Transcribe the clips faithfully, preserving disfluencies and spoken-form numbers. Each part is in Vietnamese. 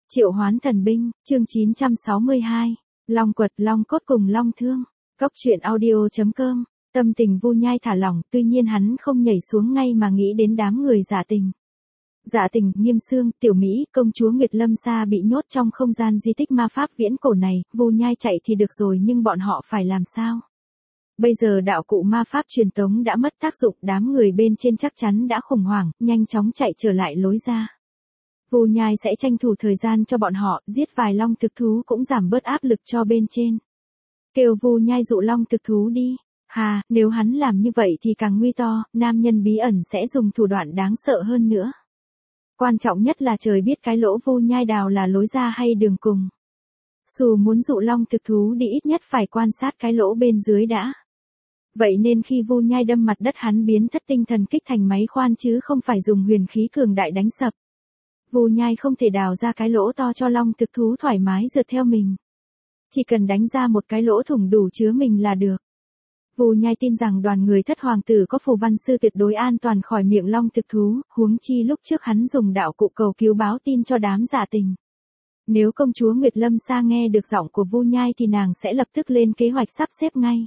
Triệu hoán thần binh, chương chín trăm sáu mươi hai, Long quật Long cốt cùng Long thương. Cốc truyện audio.com, tâm tình Vu Nhai thả lỏng, tuy nhiên hắn không nhảy xuống ngay mà nghĩ đến đám người Dạ Tình. Dạ Tình, Nghiêm Xương, Tiểu Mỹ, công chúa Nguyệt Lâm Sa bị nhốt trong không gian di tích ma pháp viễn cổ này, Vu Nhai chạy thì được rồi nhưng bọn họ phải làm sao? Bây giờ đạo cụ ma pháp truyền tống đã mất tác dụng, đám người bên trên chắc chắn đã khủng hoảng, nhanh chóng chạy trở lại lối ra. Vu Nhai sẽ tranh thủ thời gian cho bọn họ, giết vài long thực thú cũng giảm bớt áp lực cho bên trên. Kêu Vu Nhai dụ long thực thú đi. Hà, nếu hắn làm như vậy thì càng nguy to, nam nhân bí ẩn sẽ dùng thủ đoạn đáng sợ hơn nữa. Quan trọng nhất là trời biết cái lỗ Vu Nhai đào là lối ra hay đường cùng. Dù muốn dụ long thực thú đi ít nhất phải quan sát cái lỗ bên dưới đã. Vậy nên khi Vu Nhai đâm mặt đất hắn biến thất tinh thần kích thành máy khoan chứ không phải dùng huyền khí cường đại đánh sập. Vu Nhai không thể đào ra cái lỗ to cho long thực thú thoải mái rượt theo mình. Chỉ cần đánh ra một cái lỗ thủng đủ chứa mình là được. Vu Nhai tin rằng đoàn người thất hoàng tử có phù văn sư tuyệt đối an toàn khỏi miệng long thực thú, huống chi lúc trước hắn dùng đạo cụ cầu cứu báo tin cho đám Dạ Tình. Nếu công chúa Nguyệt Lâm Sa nghe được giọng của Vu Nhai thì nàng sẽ lập tức lên kế hoạch sắp xếp ngay.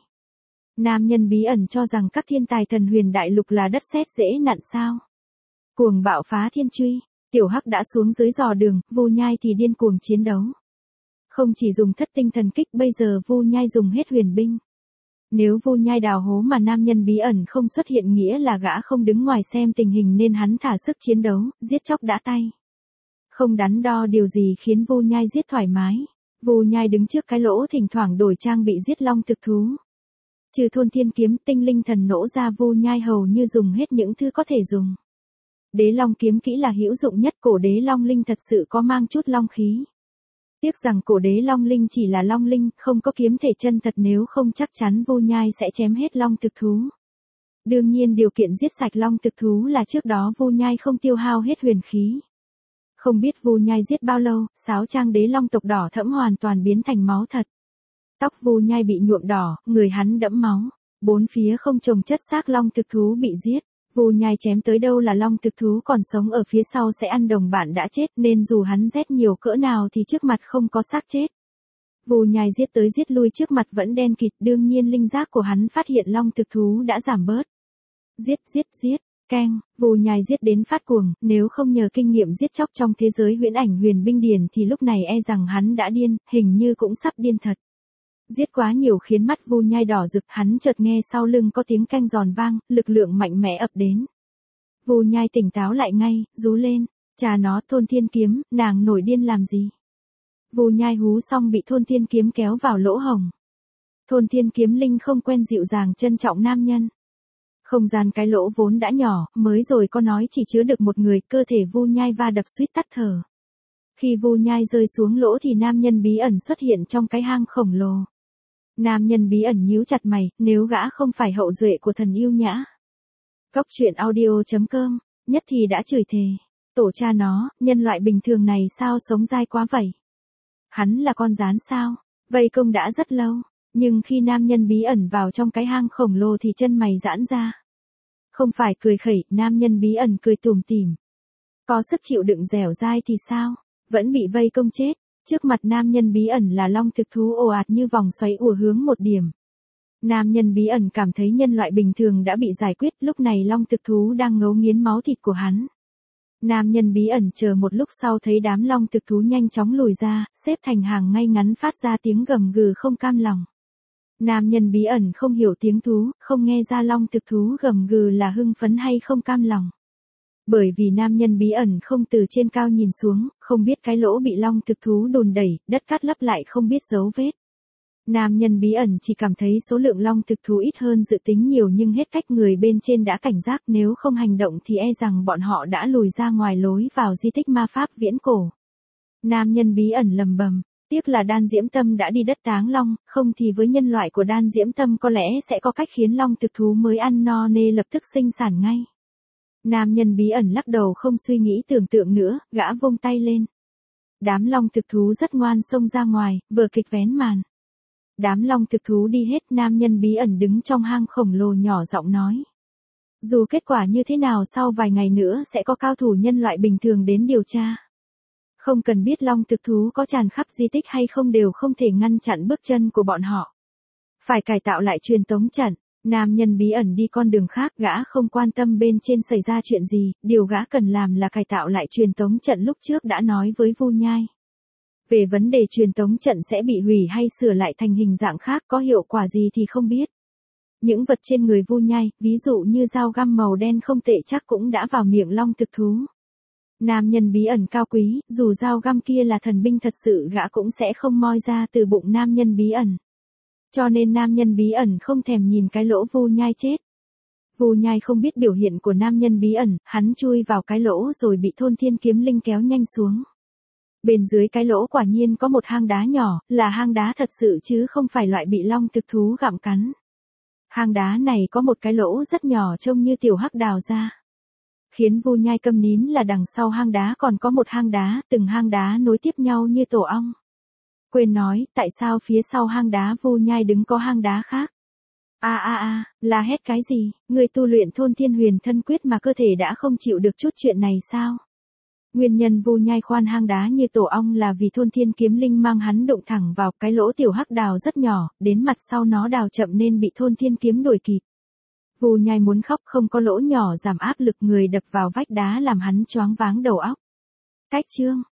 Nam nhân bí ẩn cho rằng các thiên tài thần huyền đại lục là đất sét dễ nặn sao? Cuồng bạo phá thiên truy. Tiểu Hắc đã xuống dưới dò đường, Vu Nhai thì điên cuồng chiến đấu. Không chỉ dùng thất tinh thần kích, bây giờ Vu Nhai dùng hết huyền binh. Nếu Vu Nhai đào hố mà nam nhân bí ẩn không xuất hiện nghĩa là gã không đứng ngoài xem tình hình nên hắn thả sức chiến đấu, giết chóc đã tay. Không đắn đo điều gì khiến Vu Nhai giết thoải mái. Vu Nhai đứng trước cái lỗ thỉnh thoảng đổi trang bị giết long thực thú. Trừ thôn thiên kiếm, tinh linh thần nỗ ra, Vu Nhai hầu như dùng hết những thứ có thể dùng. Đế long kiếm kỹ là hữu dụng nhất, cổ đế long linh thật sự có mang chút long khí. Tiếc rằng cổ đế long linh chỉ là long linh, không có kiếm thể chân thật, nếu không chắc chắn Vu Nhai sẽ chém hết long thực thú. Đương nhiên điều kiện giết sạch long thực thú là trước đó Vu Nhai không tiêu hao hết huyền khí. Không biết Vu Nhai giết bao lâu, sáo trang đế long tộc đỏ thẫm hoàn toàn biến thành máu thật. Tóc Vu Nhai bị nhuộm đỏ, người hắn đẫm máu. Bốn phía không trồng chất xác long thực thú bị giết. Vu Nhai chém tới đâu là long thực thú còn sống ở phía sau sẽ ăn đồng bạn đã chết, nên dù hắn rét nhiều cỡ nào thì trước mặt không có xác chết. Vu Nhai giết tới giết lui trước mặt vẫn đen kịt, đương nhiên linh giác của hắn phát hiện long thực thú đã giảm bớt. Giết giết giết, keng, Vu Nhai giết đến phát cuồng, nếu không nhờ kinh nghiệm giết chóc trong thế giới huyễn ảnh huyền binh điển thì lúc này e rằng hắn đã điên, hình như cũng sắp điên thật. Giết quá nhiều khiến mắt Vu Nhai đỏ rực, hắn chợt nghe sau lưng có tiếng canh giòn vang, lực lượng mạnh mẽ ập đến. Vu Nhai tỉnh táo lại ngay, rú lên, cha nó, thôn thiên kiếm, nàng nổi điên làm gì? Vu Nhai hú xong bị thôn thiên kiếm kéo vào lỗ hổng. Thôn thiên kiếm linh không quen dịu dàng trân trọng nam nhân. Không gian cái lỗ vốn đã nhỏ, mới rồi có nói chỉ chứa được một người, cơ thể Vu Nhai va đập suýt tắt thở. Khi Vu Nhai rơi xuống lỗ thì nam nhân bí ẩn xuất hiện trong cái hang khổng lồ. Nam nhân bí ẩn nhíu chặt mày, nếu gã không phải hậu duệ của thần yêu nhã. Cốc truyện audio.com, nhất thì đã chửi thề. Tổ cha nó, nhân loại bình thường này sao sống dai quá vậy? Hắn là con gián sao? Vây công đã rất lâu, nhưng khi nam nhân bí ẩn vào trong cái hang khổng lồ thì chân mày giãn ra. Không phải cười khẩy, nam nhân bí ẩn cười tủm tỉm. Có sức chịu đựng dẻo dai thì sao? Vẫn bị vây công chết. Trước mặt nam nhân bí ẩn là long thực thú ồ ạt như vòng xoáy ùa hướng một điểm. Nam nhân bí ẩn cảm thấy nhân loại bình thường đã bị giải quyết, lúc này long thực thú đang ngấu nghiến máu thịt của hắn. Nam nhân bí ẩn chờ một lúc sau thấy đám long thực thú nhanh chóng lùi ra, xếp thành hàng ngay ngắn phát ra tiếng gầm gừ không cam lòng. Nam nhân bí ẩn không hiểu tiếng thú, không nghe ra long thực thú gầm gừ là hưng phấn hay không cam lòng. Bởi vì nam nhân bí ẩn không từ trên cao nhìn xuống, không biết cái lỗ bị long thực thú đùn đẩy, đất cát lấp lại không biết dấu vết. Nam nhân bí ẩn chỉ cảm thấy số lượng long thực thú ít hơn dự tính nhiều nhưng hết cách, người bên trên đã cảnh giác, nếu không hành động thì e rằng bọn họ đã lùi ra ngoài lối vào di tích ma pháp viễn cổ. Nam nhân bí ẩn lầm bầm, tiếc là Đan Diễm Tâm đã đi đất táng long, không thì với nhân loại của Đan Diễm Tâm có lẽ sẽ có cách khiến long thực thú mới ăn no nê lập tức sinh sản ngay. Nam nhân bí ẩn lắc đầu không suy nghĩ tưởng tượng nữa, gã vung tay lên. Đám long thực thú rất ngoan xông ra ngoài, vở kịch vén màn. Đám long thực thú đi hết, nam nhân bí ẩn đứng trong hang khổng lồ nhỏ giọng nói. Dù kết quả như thế nào sau vài ngày nữa sẽ có cao thủ nhân loại bình thường đến điều tra. Không cần biết long thực thú có tràn khắp di tích hay không đều không thể ngăn chặn bước chân của bọn họ. Phải cải tạo lại truyền tống trận. Nam nhân bí ẩn đi con đường khác, gã không quan tâm bên trên xảy ra chuyện gì, điều gã cần làm là cải tạo lại truyền tống trận lúc trước đã nói với Vu Nhai. Về vấn đề truyền tống trận sẽ bị hủy hay sửa lại thành hình dạng khác có hiệu quả gì thì không biết. Những vật trên người Vu Nhai, ví dụ như dao găm màu đen không tệ chắc cũng đã vào miệng long thực thú. Nam nhân bí ẩn cao quý, dù dao găm kia là thần binh thật sự gã cũng sẽ không moi ra từ bụng nam nhân bí ẩn. Cho nên nam nhân bí ẩn không thèm nhìn cái lỗ Vu Nhai chết. Vu Nhai không biết biểu hiện của nam nhân bí ẩn, hắn chui vào cái lỗ rồi bị thôn thiên kiếm linh kéo nhanh xuống. Bên dưới cái lỗ quả nhiên có một hang đá nhỏ, là hang đá thật sự chứ không phải loại bị long thực thú gặm cắn. Hang đá này có một cái lỗ rất nhỏ trông như tiểu hắc đào ra. Khiến Vu Nhai câm nín là đằng sau hang đá còn có một hang đá, từng hang đá nối tiếp nhau như tổ ong. Quên nói, tại sao phía sau hang đá Vu Nhai đứng có hang đá khác? A a a, là hét cái gì, người tu luyện thôn thiên huyền thân quyết mà cơ thể đã không chịu được chút chuyện này sao? Nguyên nhân Vu Nhai khoan hang đá như tổ ong là vì thôn thiên kiếm linh mang hắn đụng thẳng vào cái lỗ tiểu hắc đào rất nhỏ, đến mặt sau nó đào chậm nên bị thôn thiên kiếm đuổi kịp. Vu Nhai muốn khóc, không có lỗ nhỏ giảm áp lực người đập vào vách đá làm hắn choáng váng đầu óc. Cách chương